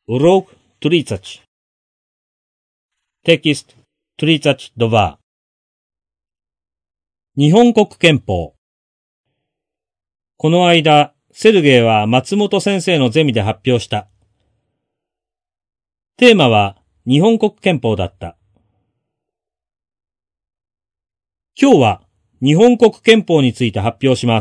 Урок 30. Текст 32. 日本国憲法。この間、セルゲイは松本先生のゼミで発表した。テーマは日本国憲法だった。今日は日本国憲法について発表します。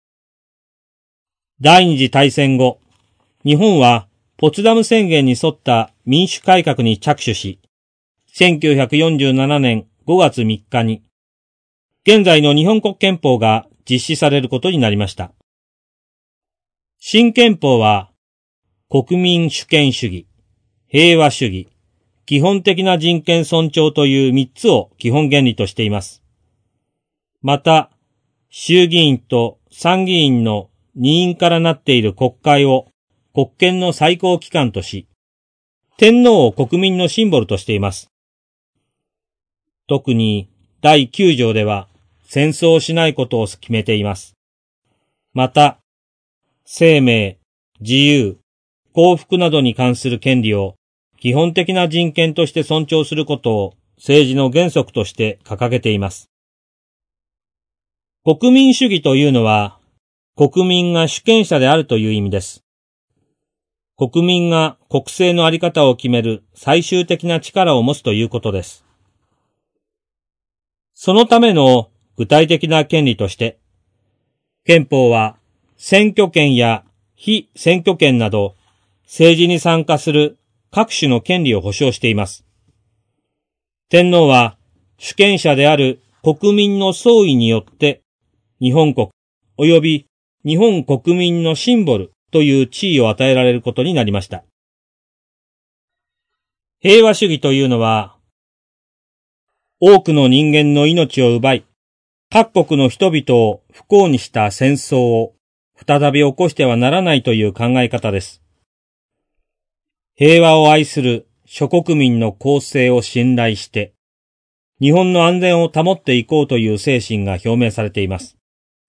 第二次大戦後、日本はポツダム宣言に沿った民主改革に着手し、1947年5月3日に、現在の日本国憲法が実施されることになりました。新憲法は、国民主権主義、平和主義、基本的な人権尊重という3つを基本原理としています。また、衆議院と参議院の二院からなっている国会を国権の最高機関とし、天皇を国民のシンボルとしています。特に第9条では戦争をしないことを決めています。また、生命、自由、幸福などに関する権利を基本的な人権として尊重することを政治の原則として掲げています。国民主義というのは、国民が主権者であるという意味です。国民が国政のあり方を決める最終的な力を持つということです。そのための具体的な権利として、憲法は選挙権や非選挙権など政治に参加する各種の権利を保障しています。天皇は主権者である国民の総意によって日本国及び日本国民のシンボルという地位を与えられることになりました。平和主義というのは、多くの人間の命を奪い、各国の人々を不幸にした戦争を再び起こしてはならないという考え方です。平和を愛する諸国民の公正を信頼して、日本の安全を保っていこうという精神が表明されています。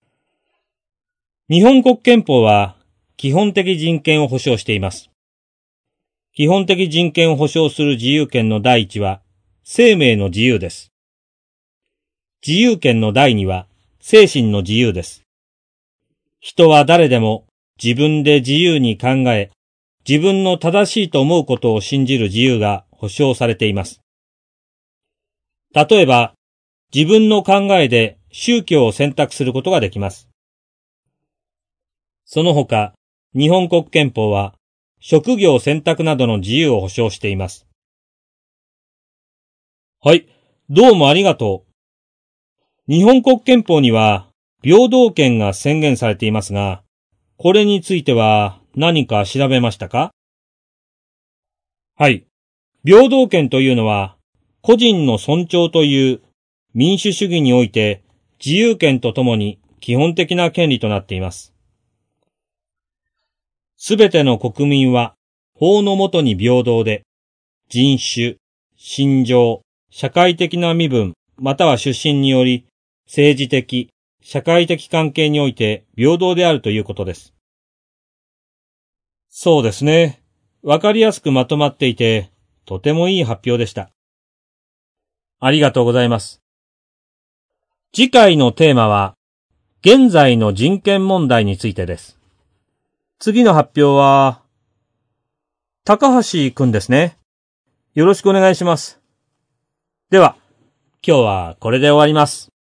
日本国憲法は基本的人権を保障しています。基本的人権を保障する自由権の第一は生命の自由です。自由権の第二は精神の自由です。人は誰でも自分で自由に考え、自分の正しいと思うことを信じる自由が保障されています。例えば、自分の考えで宗教を選択することができます。その他、日本国憲法は職業選択などの自由を保障しています。はい、どうもありがとう。日本国憲法には平等権が宣言されていますが、これについては何か調べましたか？はい、平等権というのは個人の尊重という民主主義において自由権とともに基本的な権利となっています。すべての国民は法の下に平等で、人種、信条、社会的な身分、または出身により、政治的、社会的関係において平等であるということです。そうですね。わかりやすくまとまっていて、とてもいい発表でした。ありがとうございます。次回のテーマは、現在の人権問題についてです。次の発表は、高橋くんですね。よろしくお願いします。では、今日はこれで終わります。